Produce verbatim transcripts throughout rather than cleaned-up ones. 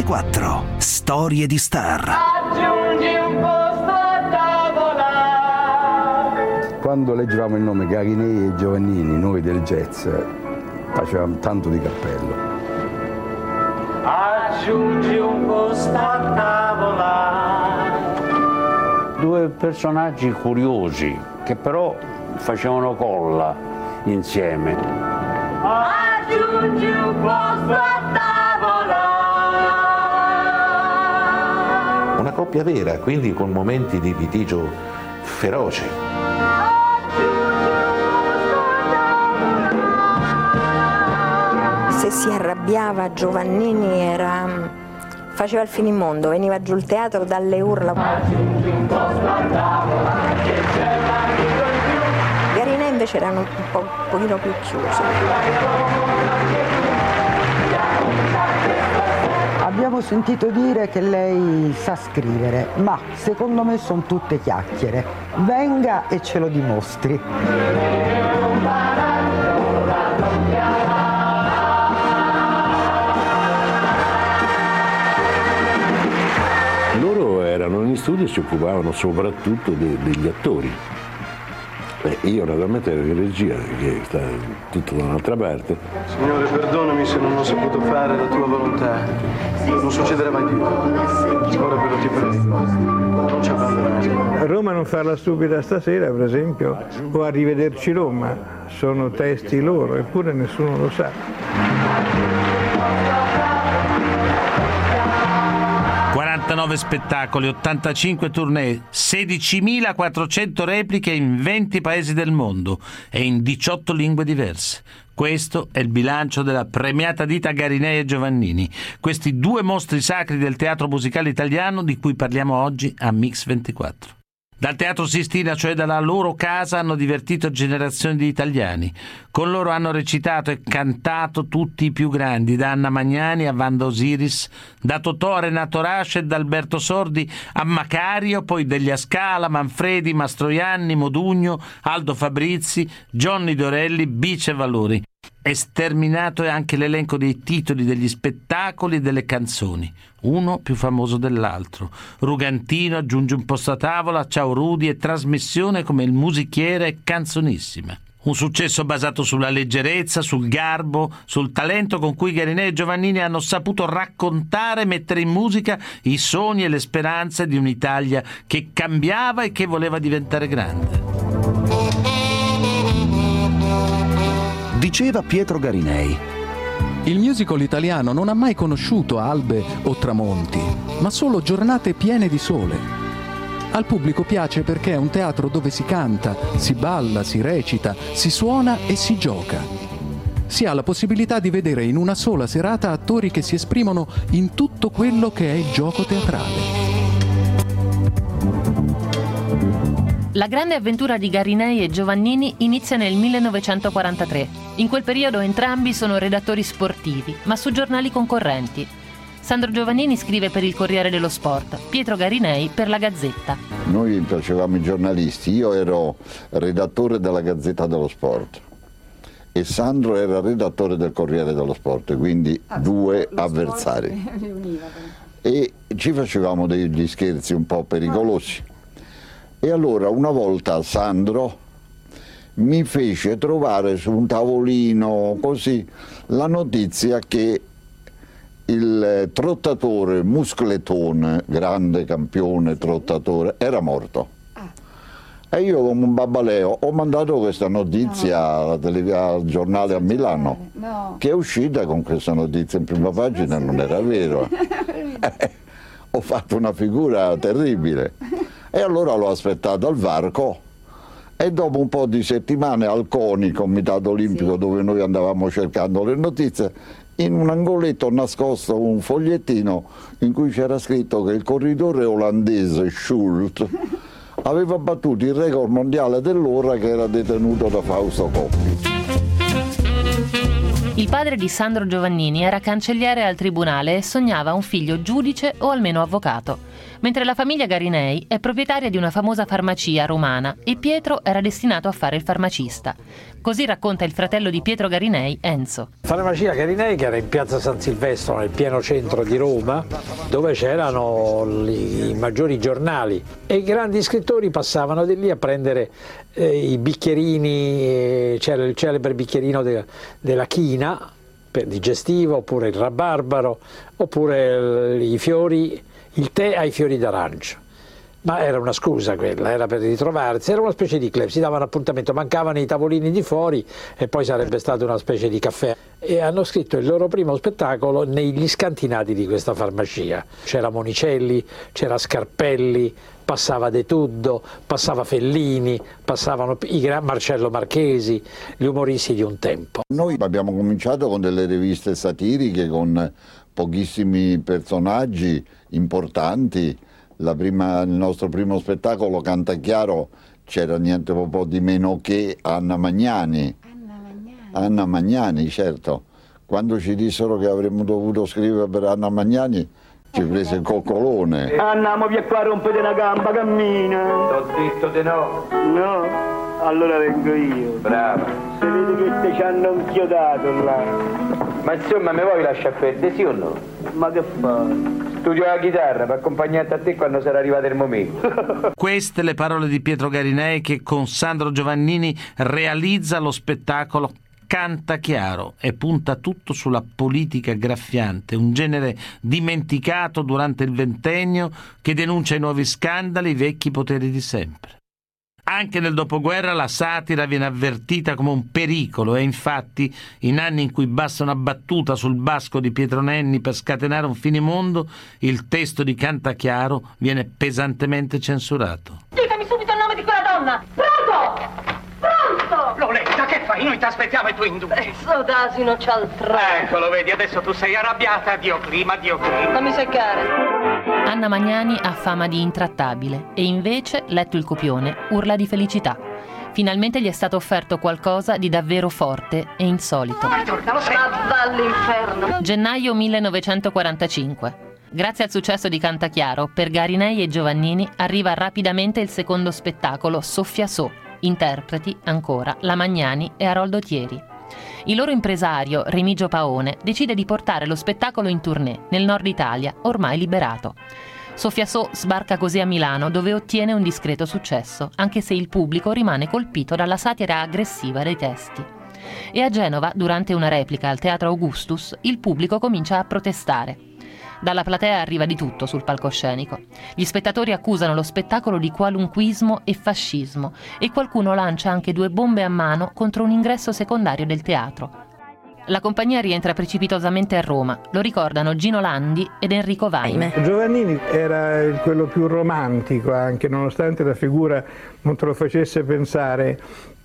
ventiquattro. Storie di star. Aggiungi un posto a tavola. Quando leggevamo il nome Garinei e Giovannini, noi del jazz, facevamo tanto di cappello. Aggiungi un posto a tavola. Due personaggi curiosi che però facevano colla insieme. Aggiungi un posto a tavola. Una coppia vera, quindi con momenti di litigio feroce. Se si arrabbiava Giovannini era... faceva il finimondo, veniva giù il teatro dalle urla. Garinei invece erano un, po', un pochino più chiusi. Abbiamo sentito dire che lei sa scrivere, ma secondo me sono tutte chiacchiere. Venga e ce lo dimostri. Loro erano in studio e si occupavano soprattutto de- degli attori. Beh, io naturalmente ero in regia, che sta tutto da un'altra parte. Signore, perdonami se non ho saputo fare la tua volontà. Non succederà mai più. Ora però ti prego, non ci abbandonerai. Roma non farla stupida stasera, per esempio, o Arrivederci Roma, sono testi loro, eppure nessuno lo sa. quarantanove spettacoli, ottantacinque tournée, sedicimilaquattrocento repliche in venti paesi del mondo e in diciotto lingue diverse. Questo è il bilancio della premiata ditta Garinei e Giovannini, questi due mostri sacri del teatro musicale italiano di cui parliamo oggi a Mix ventiquattro. Dal Teatro Sistina, cioè dalla loro casa, hanno divertito generazioni di italiani. Con loro hanno recitato e cantato tutti i più grandi, da Anna Magnani a Wanda Osiris, da Totò a Renato Rasce e da Alberto Sordi a Macario, poi Delia Scala, Manfredi, Mastroianni, Modugno, Aldo Fabrizi, Johnny Dorelli, Bice Valori. Esterminato è anche l'elenco dei titoli degli spettacoli e delle canzoni, uno più famoso dell'altro. Rugantino aggiunge un posto a tavola, Ciao Rudy e trasmissione come Il musichiere e Canzonissima. Un successo basato sulla leggerezza, sul garbo, sul talento con cui Garinei e Giovannini hanno saputo raccontare e mettere in musica i sogni e le speranze di un'Italia che cambiava e che voleva diventare grande. Diceva Pietro Garinei. Il musical italiano non ha mai conosciuto albe o tramonti, ma solo giornate piene di sole. Al pubblico piace perché è un teatro dove si canta, si balla, si recita, si suona e si gioca. Si ha la possibilità di vedere in una sola serata attori che si esprimono in tutto quello che è il gioco teatrale. La grande avventura di Garinei e Giovannini inizia nel millenovecentoquarantatré. In quel periodo entrambi sono redattori sportivi, ma su giornali concorrenti. Sandro Giovannini scrive per il Corriere dello Sport, Pietro Garinei per la Gazzetta. Noi facevamo i giornalisti, io ero redattore della Gazzetta dello Sport e Sandro era redattore del Corriere dello Sport, quindi ah, due avversari. E ci facevamo degli scherzi un po' pericolosi. E allora una volta Sandro mi fece trovare su un tavolino così la notizia che il trottatore Muscletone, grande campione trottatore, era morto. E io come un babbaleo ho mandato questa notizia no. alla tele- al giornale a Milano, no. che è uscita con questa notizia in prima pagina, non era vero. Ho fatto una figura terribile. E allora l'ho aspettato al varco e dopo un po' di settimane al CONI, Comitato Olimpico, sì. dove noi andavamo cercando le notizie, in un angoletto nascosto un fogliettino in cui c'era scritto che il corridore olandese Schultz aveva battuto il record mondiale dell'ora che era detenuto da Fausto Coppi. Il padre di Sandro Giovannini era cancelliere al tribunale e sognava un figlio giudice o almeno avvocato. mentre la famiglia Garinei è proprietaria di una famosa farmacia romana e Pietro era destinato a fare il farmacista. Così racconta il fratello di Pietro Garinei, Enzo. Farmacia Garinei, che era in piazza San Silvestro, nel pieno centro di Roma, dove c'erano i maggiori giornali e i grandi scrittori passavano di lì a prendere eh, i bicchierini, eh, c'era il celebre bicchierino de, della china per digestivo, oppure il rabarbaro, oppure i fiori, il tè ai fiori d'arancio. Ma era una scusa quella, era per ritrovarsi, era una specie di club, si davano appuntamento, mancavano i tavolini di fuori e poi sarebbe stata una specie di caffè. E hanno scritto il loro primo spettacolo negli scantinati di questa farmacia. C'era Monicelli, c'era Scarpelli, passava De Tuddo, passava Fellini, passavano i gran Marcello Marchesi, gli umoristi di un tempo. Noi abbiamo cominciato con delle riviste satiriche, con pochissimi personaggi importanti. La prima, il nostro primo spettacolo, Cantachiaro, c'era niente po' di meno che Anna Magnani. Anna Magnani. Anna Magnani, certo. Quando ci dissero che avremmo dovuto scrivere per Anna Magnani, ci prese il coccolone. Andiamo via qua, rompete una gamba, cammina. T'ho detto di no. No? Allora vengo io. Brava. Se vedi che te ci hanno inchiodato là. Ma insomma, mi vuoi lasciare perdere, sì o no? Ma che fai? Studio la chitarra per accompagnarti a te quando sarà arrivato il momento. Queste le parole di Pietro Garinei, che con Sandro Giovannini realizza lo spettacolo Cantachiaro e punta tutto sulla politica graffiante, un genere dimenticato durante il ventennio che denuncia i nuovi scandali, i vecchi poteri di sempre. Anche nel dopoguerra la satira viene avvertita come un pericolo e infatti in anni in cui basta una battuta sul basco di Pietro Nenni per scatenare un finimondo, il testo di Cantachiaro viene pesantemente censurato. Ditemi subito il nome di quella donna! Pronto! Pronto! Loletta, che fai? Noi ti aspettiamo e tu indugi. Pezzo d'asino cialtrone. Eccolo, vedi, adesso tu sei arrabbiata. Dio clima, Dio clima. Fammi seccare. Anna Magnani ha fama di intrattabile e invece, letto il copione, urla di felicità. Finalmente gli è stato offerto qualcosa di davvero forte e insolito. Ma va all'inferno. Gennaio millenovecentoquarantacinque. Grazie al successo di Cantachiaro, per Garinei e Giovannini arriva rapidamente il secondo spettacolo, Soffia So, interpreti ancora la Magnani e Aroldo Thieri. Il loro impresario, Remigio Paone, decide di portare lo spettacolo in tournée nel nord Italia, ormai liberato. Soffia So sbarca così a Milano, dove ottiene un discreto successo, anche se il pubblico rimane colpito dalla satira aggressiva dei testi. E a Genova, durante una replica al Teatro Augustus, il pubblico comincia a protestare. Dalla platea arriva di tutto sul palcoscenico. Gli spettatori accusano lo spettacolo di qualunquismo e fascismo e qualcuno lancia anche due bombe a mano contro un ingresso secondario del teatro. La compagnia rientra precipitosamente a Roma, lo ricordano Gino Landi ed Enrico Vaime. Giovannini era quello più romantico anche, nonostante la figura non te lo facesse pensare,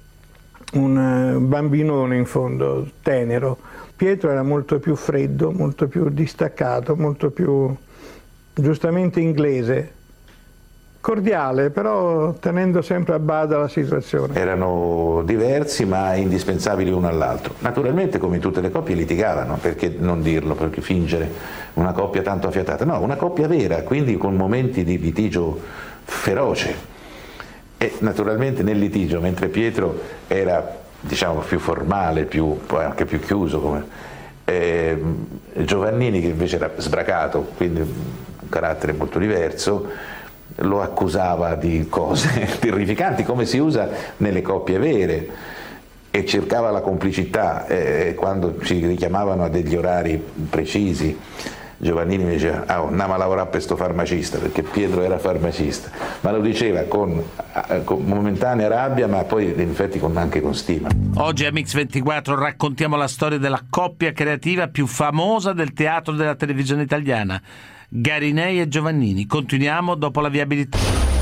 un bambinone in fondo, tenero. Pietro era molto più freddo, molto più distaccato, molto più giustamente inglese, cordiale, però tenendo sempre a bada la situazione. Erano diversi ma indispensabili uno all'altro. Naturalmente, come in tutte le coppie, litigavano, perché non dirlo, perché fingere una coppia tanto affiatata. No, una coppia vera, quindi con momenti di litigio feroce. E naturalmente nel litigio, mentre Pietro era, diciamo, più formale, più, poi anche più chiuso, come eh, Giovannini, che invece era sbracato, quindi un carattere molto diverso, lo accusava di cose terrificanti, come si usa nelle coppie vere, e cercava la complicità eh, quando ci richiamavano a degli orari precisi. Giovannini mi diceva, ah, andiamo a lavorare per sto farmacista, perché Pietro era farmacista, ma lo diceva con, con momentanea rabbia, ma poi in effetti con, anche con stima. Oggi a Mix ventiquattro raccontiamo la storia della coppia creativa più famosa del teatro e della televisione italiana, Garinei e Giovannini. Continuiamo dopo la viabilità.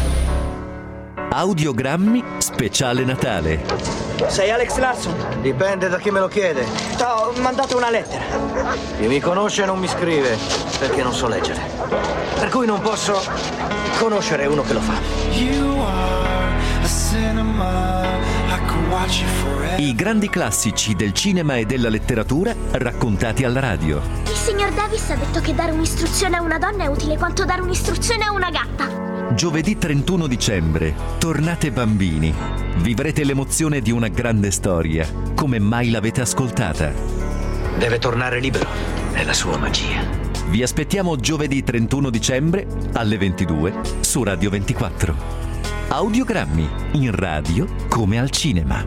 Audiogrammi speciale Natale. Sei Alex Larson? Dipende da chi me lo chiede. T'ho mandato una lettera. Chi mi conosce non mi scrive, perché non so leggere. Per cui non posso conoscere uno che lo fa. You are a cinema, like a I grandi classici del cinema e della letteratura raccontati alla radio. Il signor Davis ha detto che dare un'istruzione a una donna è utile quanto dare un'istruzione a una gatta. Giovedì trentuno dicembre, tornate bambini. Vivrete l'emozione di una grande storia, come mai l'avete ascoltata. Deve tornare libero, è la sua magia. Vi aspettiamo giovedì trentuno dicembre alle ventidue su Radio ventiquattro. Audiogrammi, in radio come al cinema.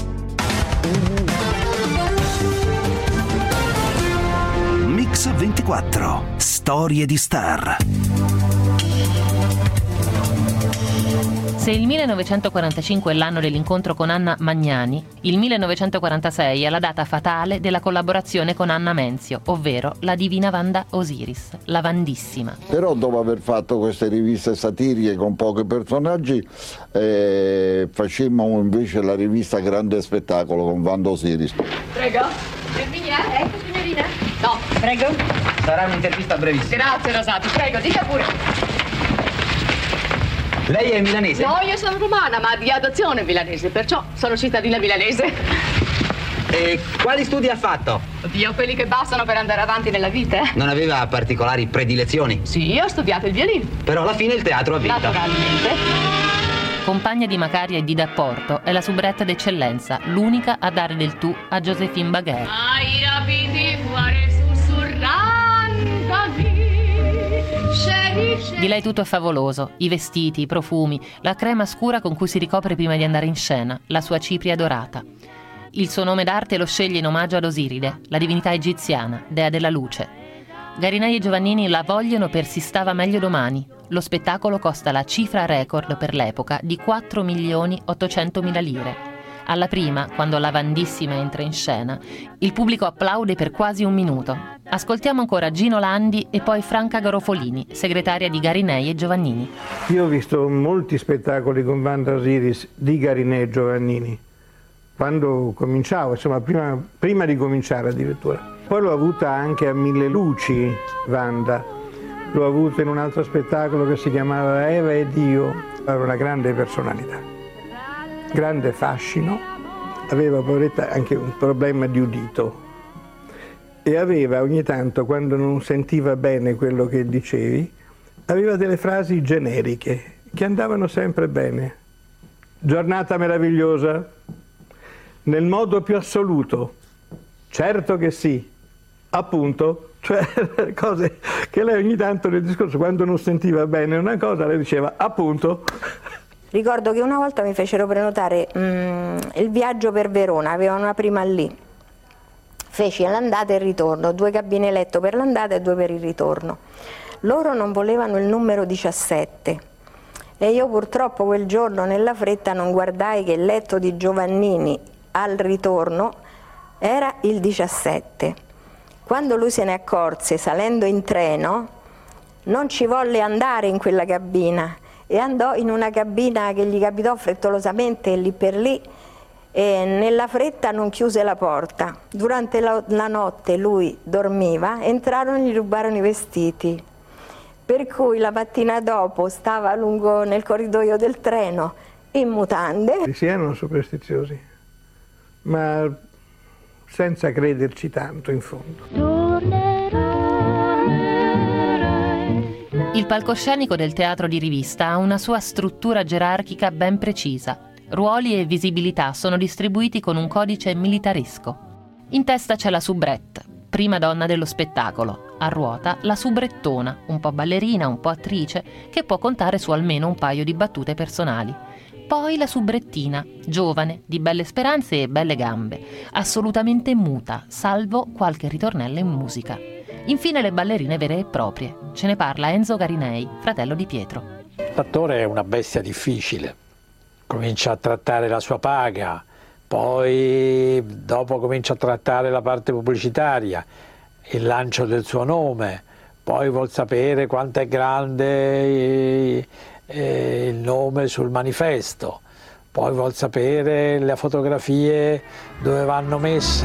Mix ventiquattro, storie di star. Se il millenovecentoquarantacinque è l'anno dell'incontro con Anna Magnani, il millenovecentoquarantasei è la data fatale della collaborazione con Anna Menzio, ovvero la divina Wanda Osiris, la Vandissima. Però dopo aver fatto queste riviste satiriche con pochi personaggi, eh, facemmo invece la rivista Grande Spettacolo con Wanda Osiris. Prego. Erminia, ecco signorina. No, prego. Sarà un'intervista brevissima. Grazie Rosati, prego, dica pure. Lei è milanese? No, io sono romana, ma di adozione milanese, perciò sono cittadina milanese. E quali studi ha fatto? Oddio, quelli che bastano per andare avanti nella vita. Non aveva particolari predilezioni? Sì, ho studiato il violino. Però alla fine il teatro ha vinto. Naturalmente. Compagna di Macaria e di D'Apporto, è la soubrette d'eccellenza, l'unica a dare del tu a Joséphine Baguer. Ai rapidi fuori sussurrandomi. Di lei tutto è favoloso, i vestiti, i profumi, la crema scura con cui si ricopre prima di andare in scena, la sua cipria dorata. Il suo nome d'arte lo sceglie in omaggio ad Osiride, la divinità egiziana, dea della luce. Garinei e Giovannini la vogliono per Si stava meglio domani. Lo spettacolo costa la cifra record per l'epoca di quattro milioni ottocentomila lire. Alla prima, quando la Vandissima entra in scena, il pubblico applaude per quasi un minuto. Ascoltiamo ancora Gino Landi e poi Franca Garofolini, segretaria di Garinei e Giovannini. Io ho visto molti spettacoli con Wanda Osiris di Garinei e Giovannini, quando cominciavo, insomma prima, prima di cominciare addirittura. Poi l'ho avuta anche a Mille Luci, Wanda. L'ho avuta in un altro spettacolo che si chiamava Eva ed io. Era una grande personalità, grande fascino, aveva poveretta anche un problema di udito e aveva ogni tanto, quando non sentiva bene quello che dicevi, aveva delle frasi generiche che andavano sempre bene. Giornata meravigliosa, nel modo più assoluto, certo che sì, appunto, cioè cose che lei ogni tanto nel discorso, quando non sentiva bene una cosa, lei diceva appunto. Ricordo che una volta mi fecero prenotare mm, il viaggio per Verona, avevano una prima lì. Feci l'andata e il ritorno, due cabine letto per l'andata e due per il ritorno. Loro non volevano il numero diciassette e io purtroppo quel giorno nella fretta non guardai che il letto di Giovannini al ritorno era il diciassette. Quando lui se ne accorse salendo in treno non ci volle andare in quella cabina e andò in una cabina che gli capitò frettolosamente lì per lì e nella fretta non chiuse la porta. Durante la, la notte lui dormiva, entrarono e gli rubarono i vestiti. Per cui la mattina dopo stava lungo nel corridoio del treno in mutande. Si erano superstiziosi, ma senza crederci tanto in fondo. Il palcoscenico del teatro di rivista ha una sua struttura gerarchica ben precisa. Ruoli e visibilità sono distribuiti con un codice militaresco. In testa c'è la soubrette, prima donna dello spettacolo. A ruota la subrettona, un po' ballerina, un po' attrice, che può contare su almeno un paio di battute personali. Poi la subrettina, giovane, di belle speranze e belle gambe, assolutamente muta, salvo qualche ritornello in musica. Infine le ballerine vere e proprie. Ce ne parla Enzo Garinei, fratello di Pietro. L'attore è una bestia difficile. Comincia a trattare la sua paga, poi dopo comincia a trattare la parte pubblicitaria, il lancio del suo nome, poi vuol sapere quanto è grande il nome sul manifesto, poi vuol sapere le fotografie dove vanno messe.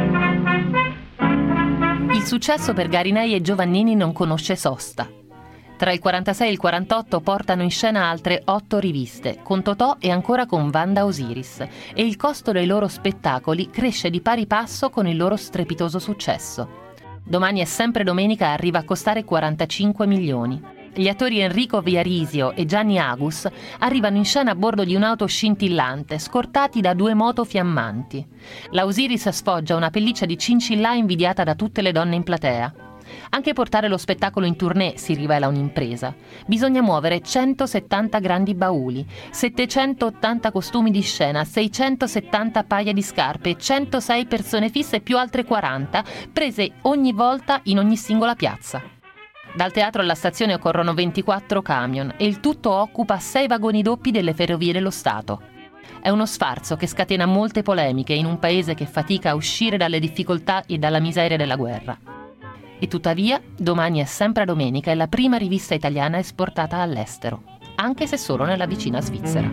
Il successo per Garinei e Giovannini non conosce sosta. Tra il quarantasei e il quarantotto portano in scena altre otto riviste, con Totò e ancora con Wanda Osiris, e il costo dei loro spettacoli cresce di pari passo con il loro strepitoso successo. Domani è sempre domenica arriva a costare quarantacinque milioni. Gli attori Enrico Viarisio e Gianni Agus arrivano in scena a bordo di un'auto scintillante, scortati da due moto fiammanti. La Osiris sfoggia una pelliccia di cincillà invidiata da tutte le donne in platea. Anche portare lo spettacolo in tournée si rivela un'impresa. Bisogna muovere centosettanta grandi bauli, settecentottanta costumi di scena, seicentosettanta paia di scarpe e centosei persone fisse più altre quaranta, prese ogni volta in ogni singola piazza. Dal teatro alla stazione occorrono ventiquattro camion e il tutto occupa sei vagoni doppi delle Ferrovie dello Stato. È uno sfarzo che scatena molte polemiche in un paese che fatica a uscire dalle difficoltà e dalla miseria della guerra. E tuttavia, Domani è sempre domenica è la prima rivista italiana esportata all'estero, anche se solo nella vicina Svizzera.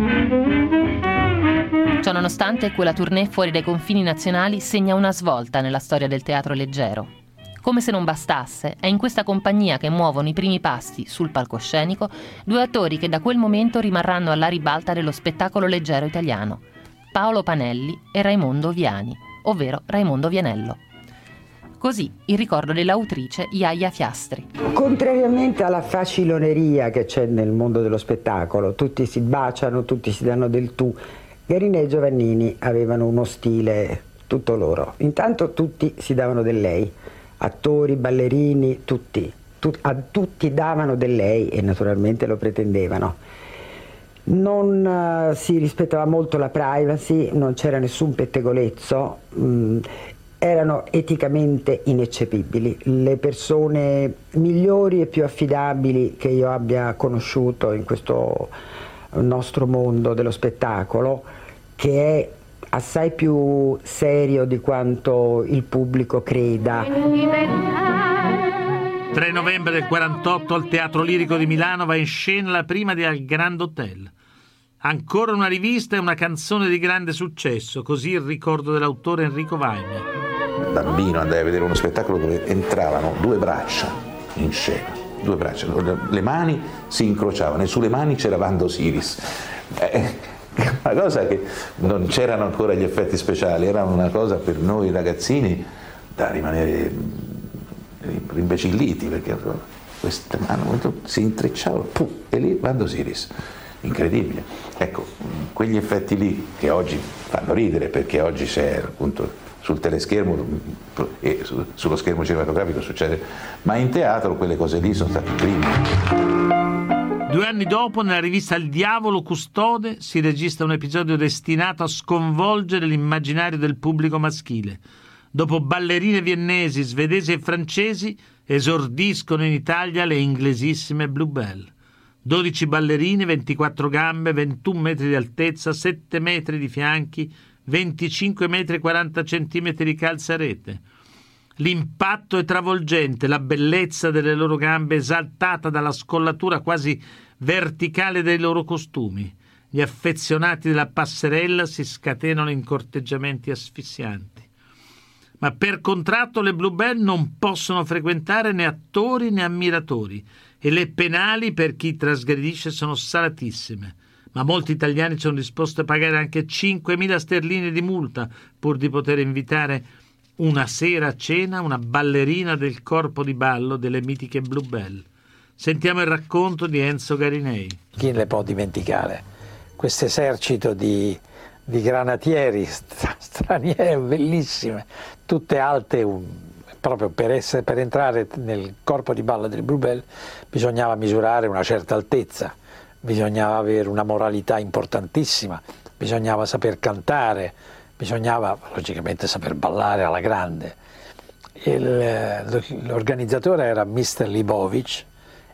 Ciononostante, quella tournée fuori dai confini nazionali segna una svolta nella storia del teatro leggero. Come se non bastasse, è in questa compagnia che muovono i primi passi sul palcoscenico due attori che da quel momento rimarranno alla ribalta dello spettacolo leggero italiano, Paolo Panelli e Raimondo Viani, ovvero Raimondo Vianello. Così il ricordo dell'autrice Iaia Fiastri. Contrariamente alla faciloneria che c'è nel mondo dello spettacolo, tutti si baciano, tutti si danno del tu, Garinei e Giovannini avevano uno stile tutto loro. Intanto tutti si davano del lei, attori, ballerini, tutti, tu, a tutti davano del lei e naturalmente lo pretendevano. Non uh, si rispettava molto la privacy, non c'era nessun pettegolezzo, mh, erano eticamente ineccepibili. Le persone migliori e più affidabili che io abbia conosciuto in questo nostro mondo dello spettacolo, che è assai più serio di quanto il pubblico creda. tre novembre del quarantotto al Teatro Lirico di Milano va in scena la prima di Al Grand Hotel. Ancora una rivista e una canzone di grande successo, così il ricordo dell'autore Enrico Vaime. Bambino andai a vedere uno spettacolo dove entravano due braccia in scena, due braccia, le mani si incrociavano e sulle mani c'era Wanda Osiris. Eh, una cosa che non c'erano ancora gli effetti speciali, era una cosa per noi ragazzini da rimanere rimbecilliti, perché queste mani si intrecciavano, puh, e lì Wanda Osiris. Incredibile. Ecco, quegli effetti lì che oggi fanno ridere, perché oggi c'è appunto sul teleschermo e sullo schermo cinematografico succede, ma in teatro quelle cose lì sono state prime. Due anni dopo, nella rivista Il Diavolo Custode, si registra un episodio destinato a sconvolgere l'immaginario del pubblico maschile. Dopo ballerine viennesi, svedesi e francesi, esordiscono in Italia le inglesissime Bluebell. dodici ballerine, ventiquattro gambe, ventuno metri di altezza, sette metri di fianchi, venticinque metri e quaranta centimetri di calzarete. L'impatto è travolgente, la bellezza delle loro gambe esaltata dalla scollatura quasi verticale dei loro costumi. Gli affezionati della passerella si scatenano in corteggiamenti asfissianti. Ma per contratto le Bluebell non possono frequentare né attori né ammiratori e le penali per chi trasgredisce sono salatissime. Ma molti italiani sono disposti a pagare anche cinquemila sterline di multa pur di poter invitare una sera a cena una ballerina del corpo di ballo delle mitiche Bluebell. Sentiamo il racconto di Enzo Garinei. Chi le può dimenticare? Questo esercito di, di granatieri stra, straniere bellissime, tutte alte, un, proprio per, essere, per entrare nel corpo di ballo delle Bluebell bisognava misurare una certa altezza. Bisognava avere una moralità importantissima, bisognava saper cantare, bisognava logicamente saper ballare alla grande. Il, l'organizzatore era mister Libovic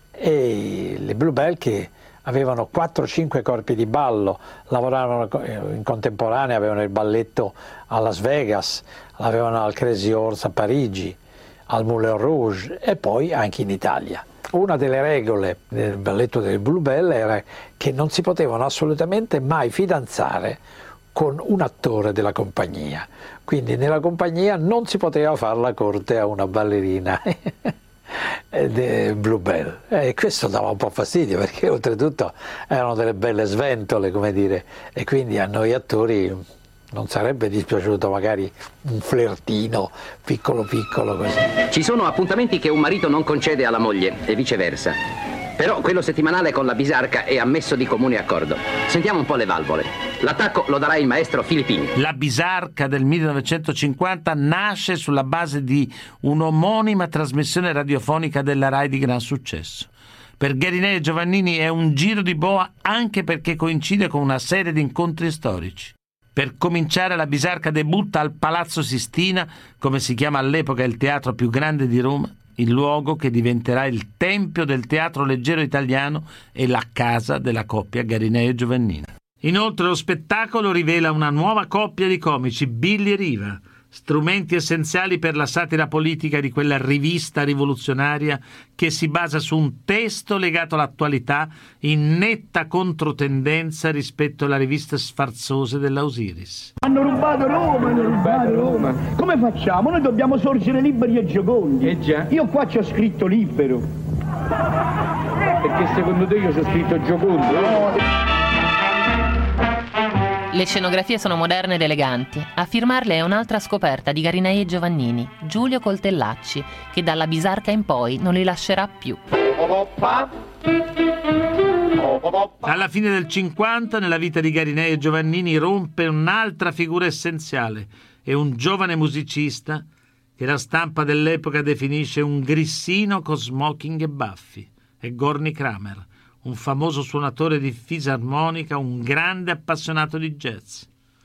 e le Bluebell, che avevano quattro cinque corpi di ballo, lavoravano in contemporanea, avevano il balletto a Las Vegas, l'avevano al Crazy Horse a Parigi, al Moulin Rouge e poi anche in Italia. Una delle regole del balletto delle Bluebell era che non si potevano assolutamente mai fidanzare con un attore della compagnia, quindi nella compagnia non si poteva fare la corte a una ballerina. eh, Bluebell, e questo dava un po' fastidio perché oltretutto erano delle belle sventole, come dire, e quindi a noi attori non sarebbe dispiaciuto magari un flirtino piccolo piccolo così. Ci sono appuntamenti che un marito non concede alla moglie e viceversa. Però quello settimanale con la Bisarca è ammesso di comune accordo. Sentiamo un po' le valvole. L'attacco lo darà il maestro Filippini. La Bisarca del millenovecentocinquanta nasce sulla base di un'omonima trasmissione radiofonica della Rai di gran successo. Per Garinei e Giovannini è un giro di boa anche perché coincide con una serie di incontri storici. Per cominciare, la Bisarca debutta al Palazzo Sistina, come si chiama all'epoca il teatro più grande di Roma, il luogo che diventerà il tempio del teatro leggero italiano e la casa della coppia Garinei e Giovannini. Inoltre lo spettacolo rivela una nuova coppia di comici, Billy e Riva, strumenti essenziali per la satira politica di quella rivista rivoluzionaria che si basa su un testo legato all'attualità in netta controtendenza rispetto alla rivista sfarzose della Osiris. Hanno rubato Roma, hanno rubato Roma. Come facciamo? Noi dobbiamo sorgere liberi e giocondi. Eh già. Io qua ci ho scritto libero. Perché secondo te io ci ho scritto giocondo? No. Le scenografie sono moderne ed eleganti. A firmarle è un'altra scoperta di Garinei e Giovannini, Giulio Coltellacci, che dalla Bisarca in poi non li lascerà più. Alla fine del cinquanta, nella vita di Garinei e Giovannini rompe un'altra figura essenziale. È un giovane musicista che la stampa dell'epoca definisce un grissino con smoking e baffi. È Gorny Kramer, un famoso suonatore di fisarmonica, un grande appassionato di jazz.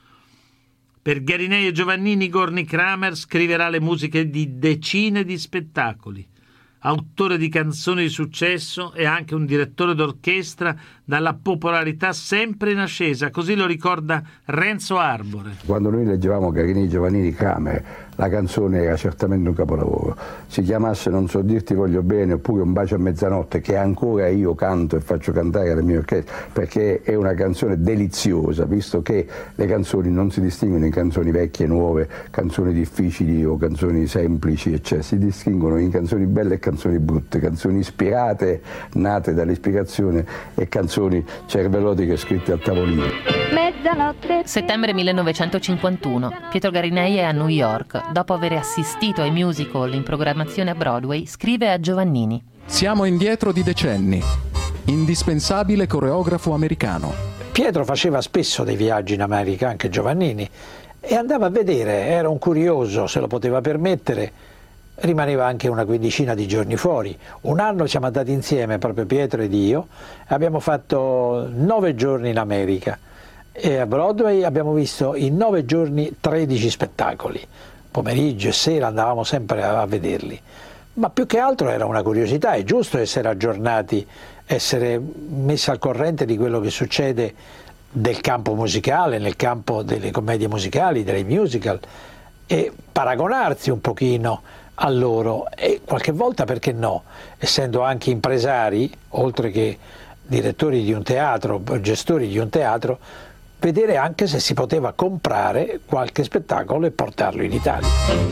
Per Garinei e Giovannini, Gorny Kramer scriverà le musiche di decine di spettacoli. Autore di canzoni di successo e anche un direttore d'orchestra dalla popolarità sempre in ascesa, così lo ricorda Renzo Arbore. Quando noi leggevamo Garinei, Giovannini, Kramer, la canzone era certamente un capolavoro. Si chiamasse Non so dirti voglio bene oppure Un bacio a mezzanotte, che ancora io canto e faccio cantare alle mie orchestre, perché è una canzone deliziosa, visto che le canzoni non si distinguono in canzoni vecchie e nuove, canzoni difficili o canzoni semplici, eccetera. Si distinguono in canzoni belle e canzoni brutte, canzoni ispirate, nate dall'ispirazione, e canzoni cervellotiche scritte al tavolino. Mezzanotte. Settembre millenovecentocinquantuno. Pietro Garinei è a New York. Dopo aver assistito ai musical in programmazione a Broadway, scrive a Giovannini: Siamo indietro di decenni. Indispensabile coreografo americano. Pietro faceva spesso dei viaggi in America, anche Giovannini, e andava a vedere, era un curioso, se lo poteva permettere. Rimaneva anche una quindicina di giorni fuori. Un anno siamo andati insieme, proprio Pietro ed io, abbiamo fatto nove giorni in America e a Broadway abbiamo visto in nove giorni tredici spettacoli. Pomeriggio e sera andavamo sempre a vederli. Ma più che altro era una curiosità, è giusto essere aggiornati, essere messi al corrente di quello che succede del campo musicale, nel campo delle commedie musicali, delle musical, e paragonarsi un pochino a loro, e qualche volta, perché no, essendo anche impresari, oltre che direttori di un teatro, gestori di un teatro, vedere anche se si poteva comprare qualche spettacolo e portarlo in Italia.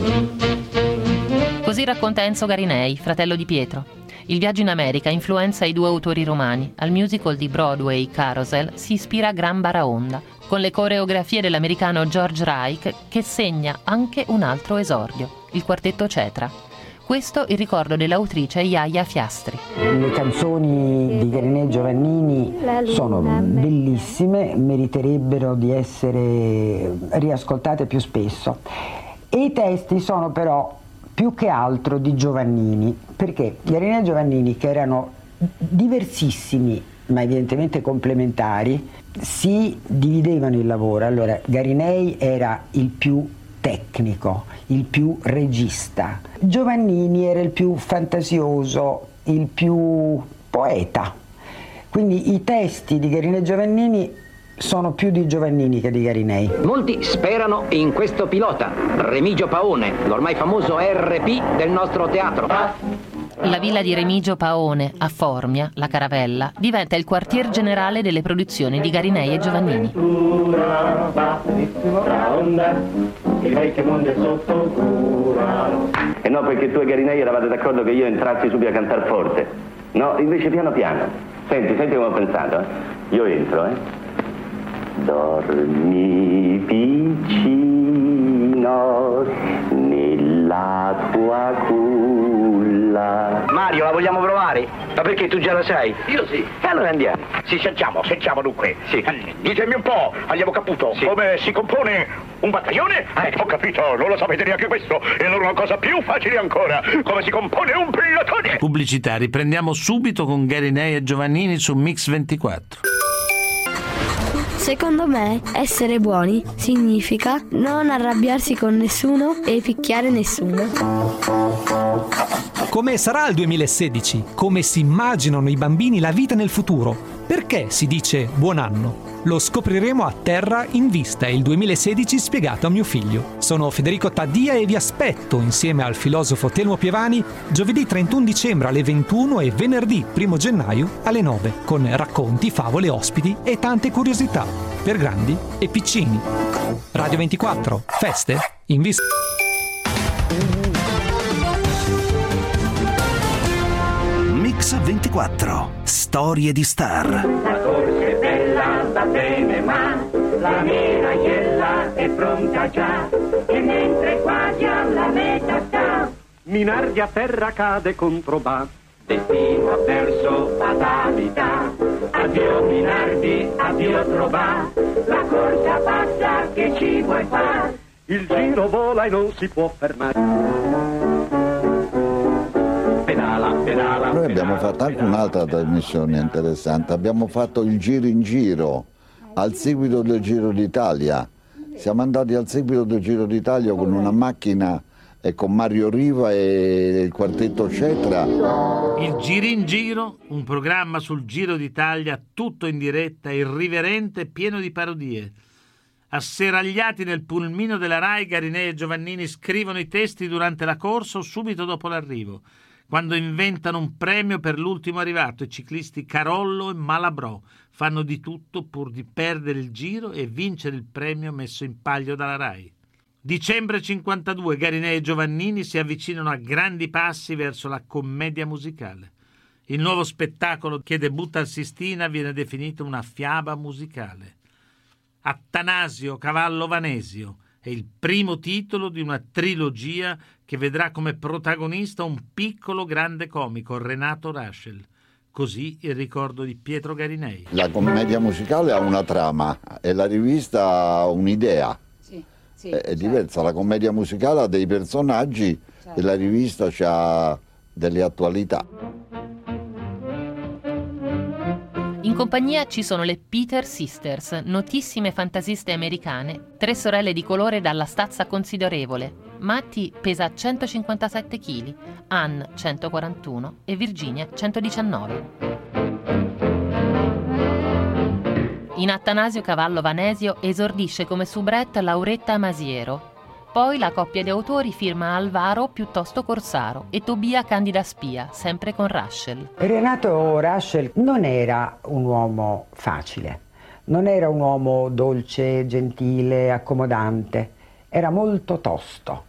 Così racconta Enzo Garinei, fratello di Pietro. Il viaggio in America influenza i due autori romani. Al musical di Broadway Carousel si ispira Gran Baraonda, con le coreografie dell'americano George Reich, che segna anche un altro esordio, il quartetto Cetra. Questo il ricordo dell'autrice Iaia Fiastri. Le canzoni di Garinei e Giovannini sono bellissime, meriterebbero di essere riascoltate più spesso. E i testi sono però più che altro di Giovannini, perché Garinei e Giovannini, che erano diversissimi ma evidentemente complementari, si dividevano il lavoro. Allora Garinei era il più tecnico, il più regista, Giovannini era il più fantasioso, il più poeta. Quindi i testi di Garinei e Giovannini sono più di Giovannini che di Garinei. Molti sperano in questo pilota, Remigio Paone, l'ormai famoso R P del nostro teatro. La villa di Remigio Paone, a Formia, la Caravella, diventa il quartier generale delle produzioni di Garinei e Giovannini. E no, perché tu e Garinei eravate d'accordo che io entrassi subito a cantare forte. No, invece piano piano. Senti, senti come ho pensato, eh. Io entro, eh. Dormi piccino nella tua culla. Mario, la vogliamo provare? Ma perché tu già la sai? Io sì. E allora andiamo. Sì, sentiamo, sentiamo dunque. Sì. Ditemi un po', Allievo Caputo, Sì. come si compone un battaglione? Eh, ho capito, non lo sapete neanche questo. E allora una cosa più facile ancora, come si compone un plotone? Pubblicità, riprendiamo subito con Garinei e Giovannini su Mix ventiquattro. Secondo me, essere buoni significa non arrabbiarsi con nessuno e picchiare nessuno. Come sarà il duemilasedici? Come si immaginano i bambini la vita nel futuro? Perché si dice buon anno? Lo scopriremo a Terra in Vista, il duemilasedici spiegato a mio figlio. Sono Federico Taddia e vi aspetto insieme al filosofo Telmo Pievani giovedì trentuno dicembre alle ventuno e venerdì primo gennaio alle nove con racconti, favole, ospiti e tante curiosità per grandi e piccini. Radio ventiquattro, feste in vista. Mix ventiquattro, storie di star. La corsa è bella, va bene, ma la mela iella è pronta già. E mentre quasi alla meta sta, Minardi a terra cade contro Ba. destino avverso, fatalità. Addio Minardi, addio Trobà. La corsa passa, che ci vuoi far? Il giro vola e non si può fermare. Noi abbiamo fatto anche un'altra trasmissione interessante, abbiamo fatto il giro in giro, al seguito del Giro d'Italia. Siamo andati al seguito del Giro d'Italia con una macchina e con Mario Riva e il quartetto Cetra. Il Giro in Giro, un programma sul Giro d'Italia tutto in diretta, irriverente e pieno di parodie. Asseragliati nel pulmino della Rai, Garinei e Giovannini scrivono i testi durante la corsa o subito dopo l'arrivo, quando inventano un premio per l'ultimo arrivato. I ciclisti Carollo e Malabrò fanno di tutto pur di perdere il giro e vincere il premio messo in palio dalla Rai. Dicembre cinquantadue, Garinei e Giovannini si avvicinano a grandi passi verso la commedia musicale. Il nuovo spettacolo che debutta al Sistina viene definito una fiaba musicale. Attanasio Cavallo Vanesio è il primo titolo di una trilogia che vedrà come protagonista un piccolo grande comico, Renato Raschel. Così il ricordo di Pietro Garinei. La commedia musicale ha una trama e la rivista ha un'idea. Sì, sì, è certo. diversa, la commedia musicale ha dei personaggi Certo. e la rivista ha delle attualità. In compagnia ci sono le Peter Sisters, notissime fantasiste americane, tre sorelle di colore dalla stazza considerevole. Matti pesa centocinquantasette chili, Ann centoquarantuno e Virginia centodiciannove. In Attanasio Cavallo Vanesio esordisce come soubrette Lauretta Masiero. Poi la coppia di autori firma Alvaro piuttosto Corsaro e Tobia Candida Spia, sempre con Raschel. Renato Raschel non era un uomo facile, non era un uomo dolce, gentile, accomodante, era molto tosto.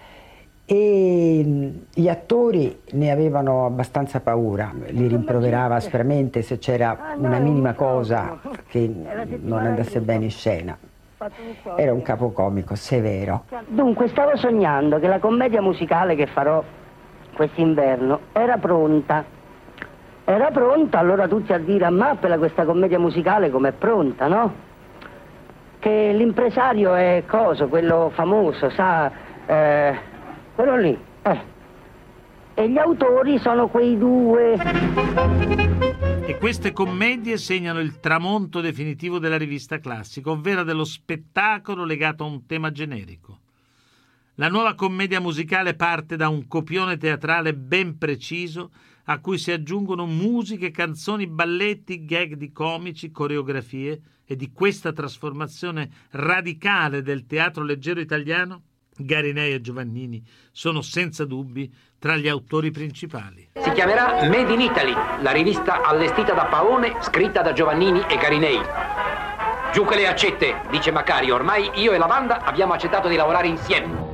E gli attori ne avevano abbastanza paura, li rimproverava aspramente se c'era una minima cosa che non andasse bene in scena. Era un capocomico severo. Dunque, stavo sognando che la commedia musicale che farò quest'inverno era pronta. Era pronta, allora tutti a dire: ammappela questa commedia musicale com'è pronta, no? Che l'impresario è coso, quello famoso, sa, eh, quello lì, eh. E gli autori sono quei due. E queste commedie segnano il tramonto definitivo della rivista classica, ovvero dello spettacolo legato a un tema generico. La nuova commedia musicale parte da un copione teatrale ben preciso a cui si aggiungono musiche, canzoni, balletti, gag di comici, coreografie, e di questa trasformazione radicale del teatro leggero italiano Garinei e Giovannini sono senza dubbi tra gli autori principali. Si chiamerà Made in Italy, la rivista allestita da Paone, scritta da Giovannini e Garinei. Giù che le accette, dice Macario, ormai io e la banda abbiamo accettato di lavorare insieme.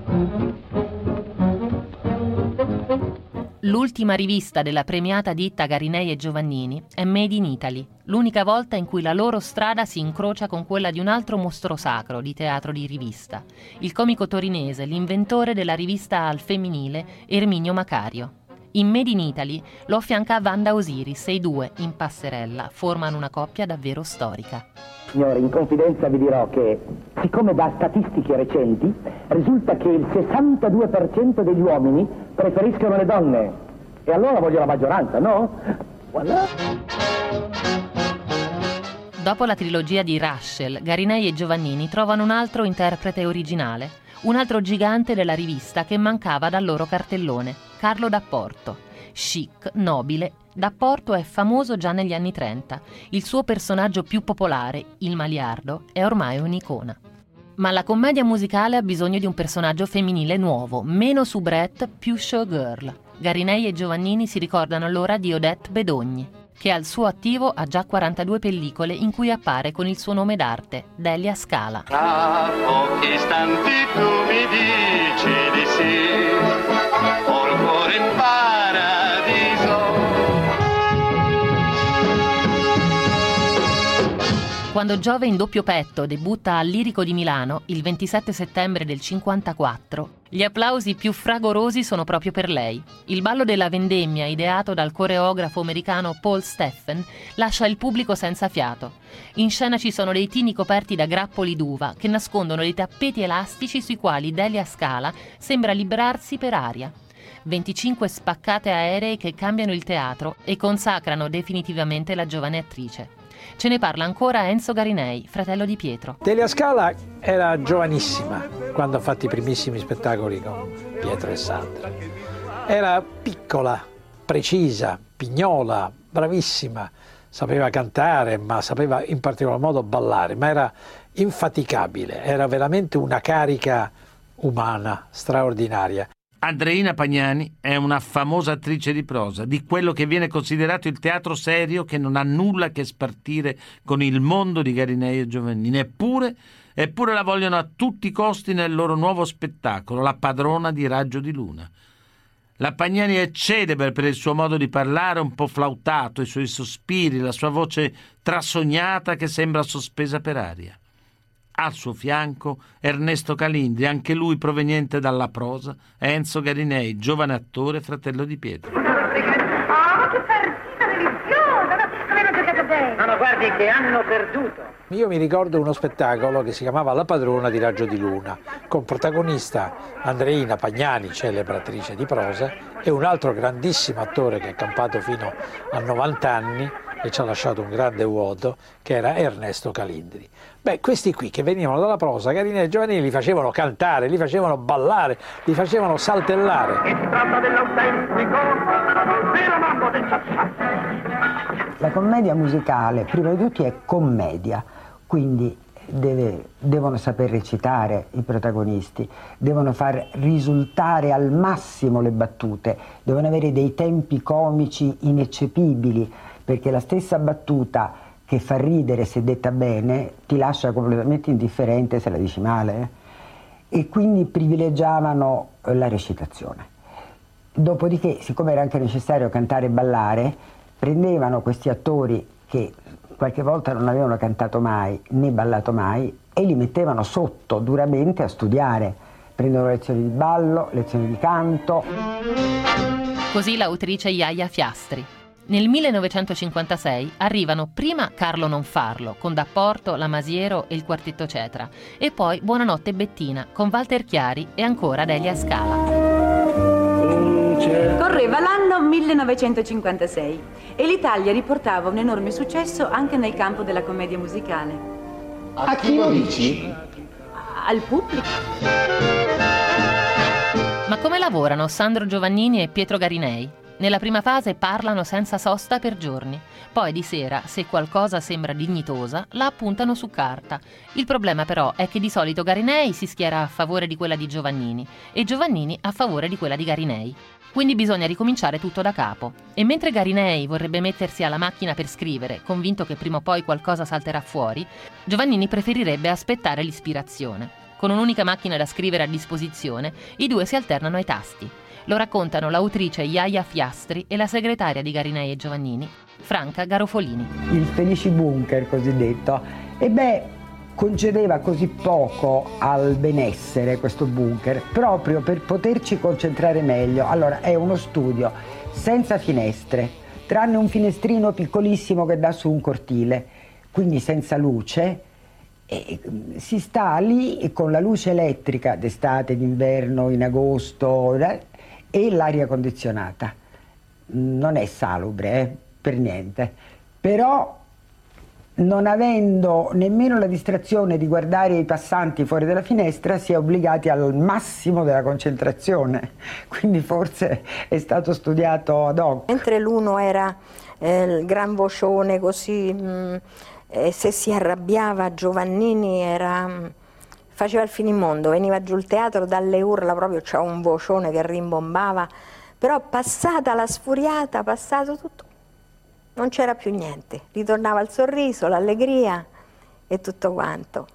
L'ultima rivista della premiata ditta Garinei e Giovannini è Made in Italy, l'unica volta in cui la loro strada si incrocia con quella di un altro mostro sacro di teatro di rivista, il comico torinese, l'inventore della rivista al femminile, Erminio Macario. In Made in Italy lo affianca Wanda Osiris e i due, in passerella, formano una coppia davvero storica. Signore, in confidenza vi dirò che, siccome da statistiche recenti risulta che il sessantadue per cento degli uomini preferiscono le donne, e allora voglio la maggioranza, no? Voilà. Dopo la trilogia di Raschel, Garinei e Giovannini trovano un altro interprete originale, un altro gigante della rivista che mancava dal loro cartellone, Carlo D'Apporto. Chic, nobile, D'Apporto è famoso già negli anni trenta. Il suo personaggio più popolare, il Maliardo, è ormai un'icona. Ma la commedia musicale ha bisogno di un personaggio femminile nuovo, meno soubrette, più showgirl. Garinei e Giovannini si ricordano allora di Odette Bedogni, che al suo attivo ha già quarantadue pellicole in cui appare con il suo nome d'arte, Delia Scala. Tra pochi istanti tu mi dici di sì, ho il cuore in paradiso. Quando Giove in doppio petto debutta al Lirico di Milano il ventisette settembre del cinquantaquattro, gli applausi più fragorosi sono proprio per lei. Il ballo della vendemmia, ideato dal coreografo americano Paul Steffen, lascia il pubblico senza fiato. In scena ci sono dei tini coperti da grappoli d'uva che nascondono dei tappeti elastici sui quali Delia Scala sembra librarsi per aria. venticinque spaccate aeree che cambiano il teatro e consacrano definitivamente la giovane attrice. Ce ne parla ancora Enzo Garinei, fratello di Pietro. Delia Scala era giovanissima quando ha fatto i primissimi spettacoli con Pietro e Sandra. Era piccola, precisa, pignola, bravissima, sapeva cantare, ma sapeva in particolar modo ballare, ma era infaticabile, era veramente una carica umana straordinaria. Andreina Pagnani è una famosa attrice di prosa, di quello che viene considerato il teatro serio che non ha nulla a che spartire con il mondo di Garinei e Giovannini. Eppure, eppure la vogliono a tutti i costi nel loro nuovo spettacolo, La padrona di Raggio di Luna. La Pagnani è celebre per il suo modo di parlare un po' flautato, i suoi sospiri, la sua voce trasognata che sembra sospesa per aria. Al suo fianco Ernesto Calindri, anche lui proveniente dalla prosa, e Enzo Garinei, giovane attore, fratello di Pietro. Oh, che partita deliziosa! Avevano giocato bene! No, no, guardi che hanno perduto! Io mi ricordo uno spettacolo che si chiamava La padrona di Raggio di Luna, con protagonista Andreina Pagnani, celebre attrice di prosa, e un altro grandissimo attore che ha campato fino a novanta anni e ci ha lasciato un grande vuoto, che era Ernesto Calindri. Beh, questi qui che venivano dalla prosa, Garinei e Giovannini, li facevano cantare, li facevano ballare, li facevano saltellare. Si tratta dell'autentico vero mambo del Sassà. La commedia musicale, prima di tutto, è commedia, quindi deve, devono saper recitare i protagonisti, devono far risultare al massimo le battute, devono avere dei tempi comici ineccepibili, perché la stessa battuta che fa ridere se detta bene ti lascia completamente indifferente se la dici male, eh? E quindi privilegiavano la recitazione. Dopodiché, siccome era anche necessario cantare e ballare, prendevano questi attori che qualche volta non avevano cantato mai né ballato mai e li mettevano sotto duramente a studiare, prendevano lezioni di ballo, lezioni di canto. Così l'autrice Iaia Fiastri. Nel millenovecentocinquantasei arrivano prima Carlo Non Farlo, con D'Apporto, La Masiero e il Quartetto Cetra, e poi Buonanotte Bettina, con Walter Chiari e ancora Delia Scala. Correva l'anno millenovecentocinquantasei e l'Italia riportava un enorme successo anche nel campo della commedia musicale. A chi lo dici? Al pubblico. Ma come lavorano Sandro Giovannini e Pietro Garinei? Nella prima fase parlano senza sosta per giorni, poi di sera, se qualcosa sembra dignitosa, la appuntano su carta. Il problema però è che di solito Garinei si schiera a favore di quella di Giovannini e Giovannini a favore di quella di Garinei. Quindi bisogna ricominciare tutto da capo. E mentre Garinei vorrebbe mettersi alla macchina per scrivere, convinto che prima o poi qualcosa salterà fuori, Giovannini preferirebbe aspettare l'ispirazione. Con un'unica macchina da scrivere a disposizione, i due si alternano ai tasti. Lo raccontano l'autrice Iaia Fiastri e la segretaria di Garinei e Giovannini, Franca Garofolini. Il Felici Bunker cosiddetto, e beh, concedeva così poco al benessere questo bunker, proprio per poterci concentrare meglio. Allora, è uno studio senza finestre, tranne un finestrino piccolissimo che dà su un cortile, quindi senza luce, e si sta lì con la luce elettrica d'estate, d'inverno, in agosto, e l'aria condizionata. Non è salubre, eh, per niente, però non avendo nemmeno la distrazione di guardare i passanti fuori dalla finestra, si è obbligati al massimo della concentrazione, quindi forse è stato studiato ad hoc. Mentre l'uno era eh, il gran vocione così, mh, e se si arrabbiava Giovannini era... Mh, faceva il finimondo, veniva giù il teatro dalle urla, proprio c'era un vocione che rimbombava, però passata la sfuriata, passato tutto, non c'era più niente, ritornava il sorriso, l'allegria e tutto quanto.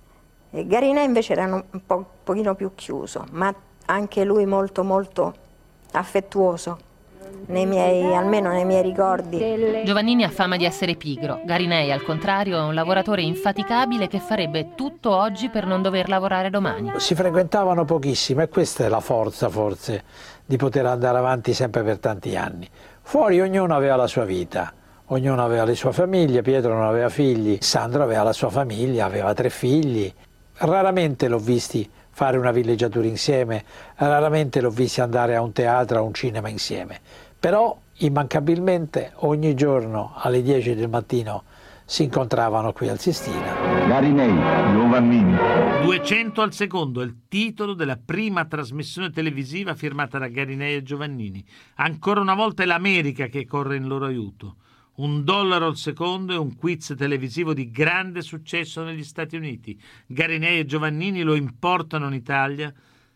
E Garinei invece era un po', un pochino più chiuso, ma anche lui molto molto affettuoso. Nei miei, almeno nei miei ricordi. Giovannini ha fama di essere pigro. Garinei, al contrario, è un lavoratore infaticabile che farebbe tutto oggi per non dover lavorare domani. Si frequentavano pochissimo e questa è la forza, forse, di poter andare avanti sempre per tanti anni. Fuori ognuno aveva la sua vita, ognuno aveva le sue famiglie. Pietro non aveva figli, Sandro aveva la sua famiglia, aveva tre figli. Raramente l'ho visti fare una villeggiatura insieme, raramente l'ho visti andare a un teatro, a un cinema insieme. Però immancabilmente ogni giorno alle dieci del mattino si incontravano qui al Sistina. Garinei, Giovannini. duecento al secondo è il titolo della prima trasmissione televisiva firmata da Garinei e Giovannini. Ancora una volta è l'America che corre in loro aiuto. Un dollaro al secondo è un quiz televisivo di grande successo negli Stati Uniti. Garinei e Giovannini lo importano in Italia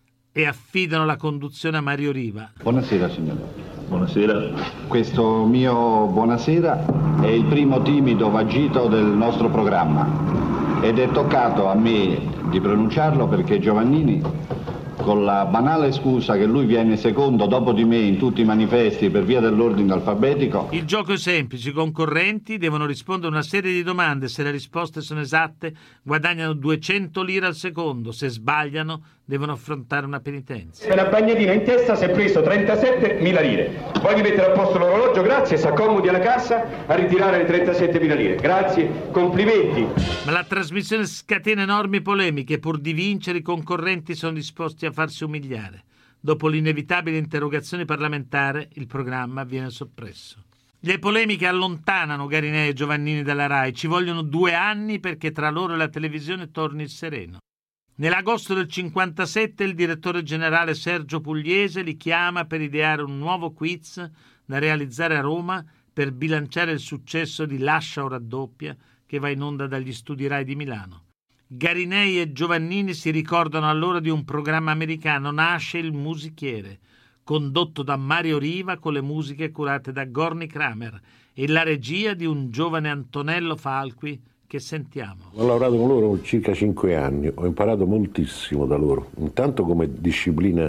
e affidano la conduzione a Mario Riva. Buonasera signore. Buonasera. Questo mio buonasera è il primo timido vagito del nostro programma ed è toccato a me di pronunciarlo perché Giovannini, con la banale scusa che lui viene secondo dopo di me in tutti i manifesti per via dell'ordine alfabetico. Il gioco è semplice, i concorrenti devono rispondere a una serie di domande, se le risposte sono esatte guadagnano duecento lire al secondo, se sbagliano devono affrontare una penitenza. Per la bagnatina in testa si è preso trentasettemila lire. Voglio mettere a posto l'orologio, grazie, si accomodi alla cassa a ritirare le trentasettemila lire. Grazie, complimenti. Ma la trasmissione scatena enormi polemiche, pur di vincere i concorrenti sono disposti a farsi umiliare. Dopo l'inevitabile interrogazione parlamentare, il programma viene soppresso. Le polemiche allontanano Garinei e Giovannini dalla Rai. Ci vogliono due anni perché tra loro e la televisione torni il sereno. Nell'agosto del cinquantasette il direttore generale Sergio Pugliese li chiama per ideare un nuovo quiz da realizzare a Roma per bilanciare il successo di Lascia o raddoppia che va in onda dagli studi Rai di Milano. Garinei e Giovannini si ricordano allora di un programma americano, Nasce il musichiere, condotto da Mario Riva con le musiche curate da Gorny Kramer e la regia di un giovane Antonello Falqui che sentiamo. Ho lavorato con loro circa cinque anni, ho imparato moltissimo da loro, intanto come disciplina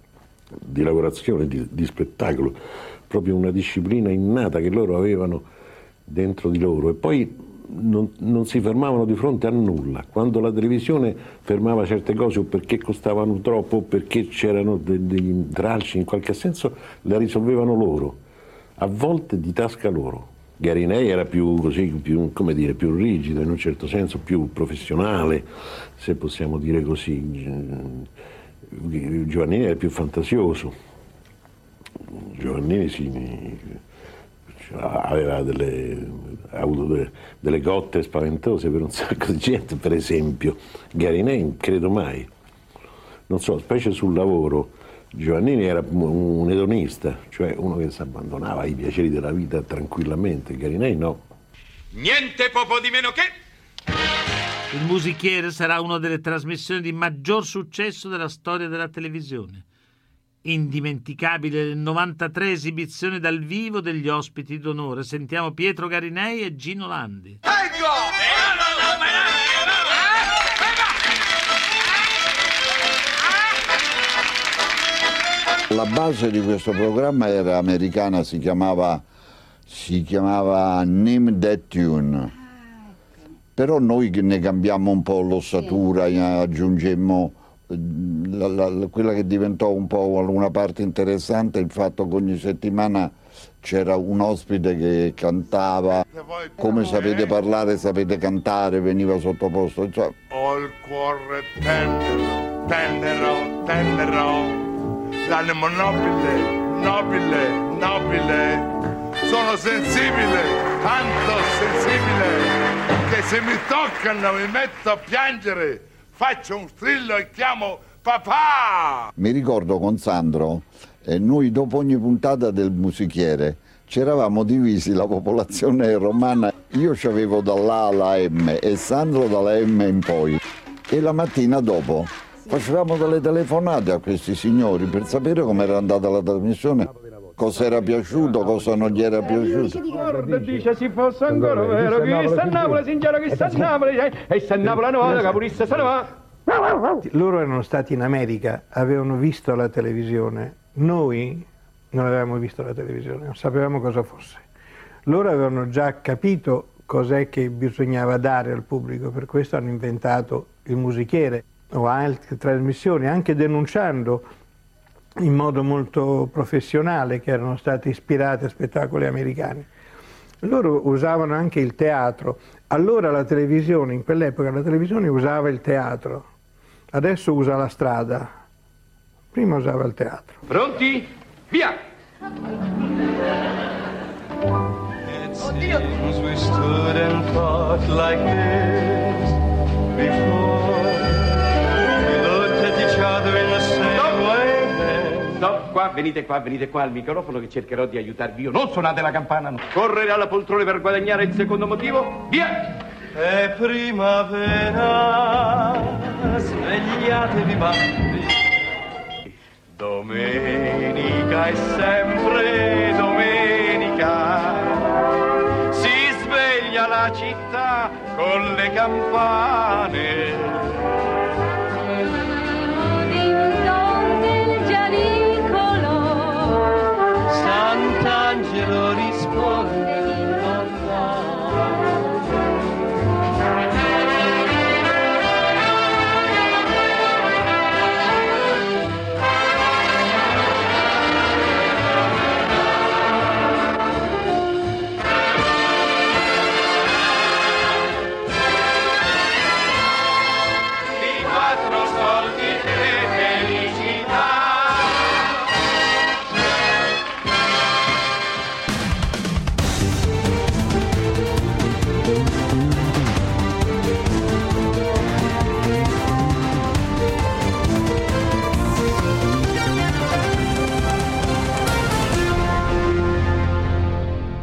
di lavorazione, di, di spettacolo, proprio una disciplina innata che loro avevano dentro di loro e poi non, non si fermavano di fronte a nulla. Quando la televisione fermava certe cose o perché costavano troppo o perché c'erano de, degli intralci in qualche senso, le risolvevano loro, a volte di tasca loro. Garinei era più così, più, come dire, più rigido, in un certo senso più professionale, se possiamo dire così. Giovannini era più fantasioso. Giovannini si, aveva delle, ha avuto delle, delle cotte spaventose per un sacco di gente, per esempio. Garinei credo mai. Non so, specie sul lavoro, Giovannini era un edonista, cioè uno che si abbandonava ai piaceri della vita tranquillamente. Garinei no. Niente poco di meno che... Il Musichiere sarà una delle trasmissioni di maggior successo della storia della televisione. Indimenticabile le novantatré esibizioni dal vivo degli ospiti d'onore. Sentiamo Pietro Garinei e Gino Landi. La base di questo programma era americana, si chiamava, si chiamava Name That Tune, però noi ne cambiamo un po' l'ossatura, aggiungemmo la, la, quella che diventò un po' una parte interessante, il fatto che ogni settimana c'era un ospite che cantava, come sapete parlare sapete cantare, veniva sottoposto. Cioè. Ho il cuore tenero, tenero, tenero. L'animo nobile, nobile, nobile, sono sensibile, tanto sensibile, che se mi toccano mi metto a piangere, faccio un strillo e chiamo papà! Mi ricordo con Sandro, eh, noi dopo ogni puntata del Musichiere c'eravamo divisi la popolazione romana, io c'avevo dall'A alla M e Sandro dalla M in poi, e la mattina dopo facevamo delle telefonate a questi signori per sapere com'era andata la trasmissione, cosa era piaciuto, cosa non gli era piaciuto. Guarda, dice si fosse ancora vero, chi sta a Napoli, signora, chi sta a Napoli, e sta a Napoli una volta, capurista se ne va. Loro erano stati in America, avevano visto la televisione, noi non avevamo visto la televisione, non sapevamo cosa fosse. Loro avevano già capito cos'è che bisognava dare al pubblico, per questo hanno inventato il Musichiere o altre trasmissioni, anche denunciando in modo molto professionale che erano state ispirate a spettacoli americani. Loro usavano anche il teatro. Allora la televisione, in quell'epoca la televisione usava il teatro, adesso usa la strada, prima usava il teatro. Pronti? Via! Oddio! We stood and talked like this before. We looked at each other in the same way. No, qua, venite qua, venite qua al microfono che cercherò di aiutarvi io. Non suonate la campana, no. Correre alla poltrona per guadagnare il secondo motivo. Via! È primavera, svegliatevi bambini. Domenica è sempre domenica. Si sveglia la città con le campane.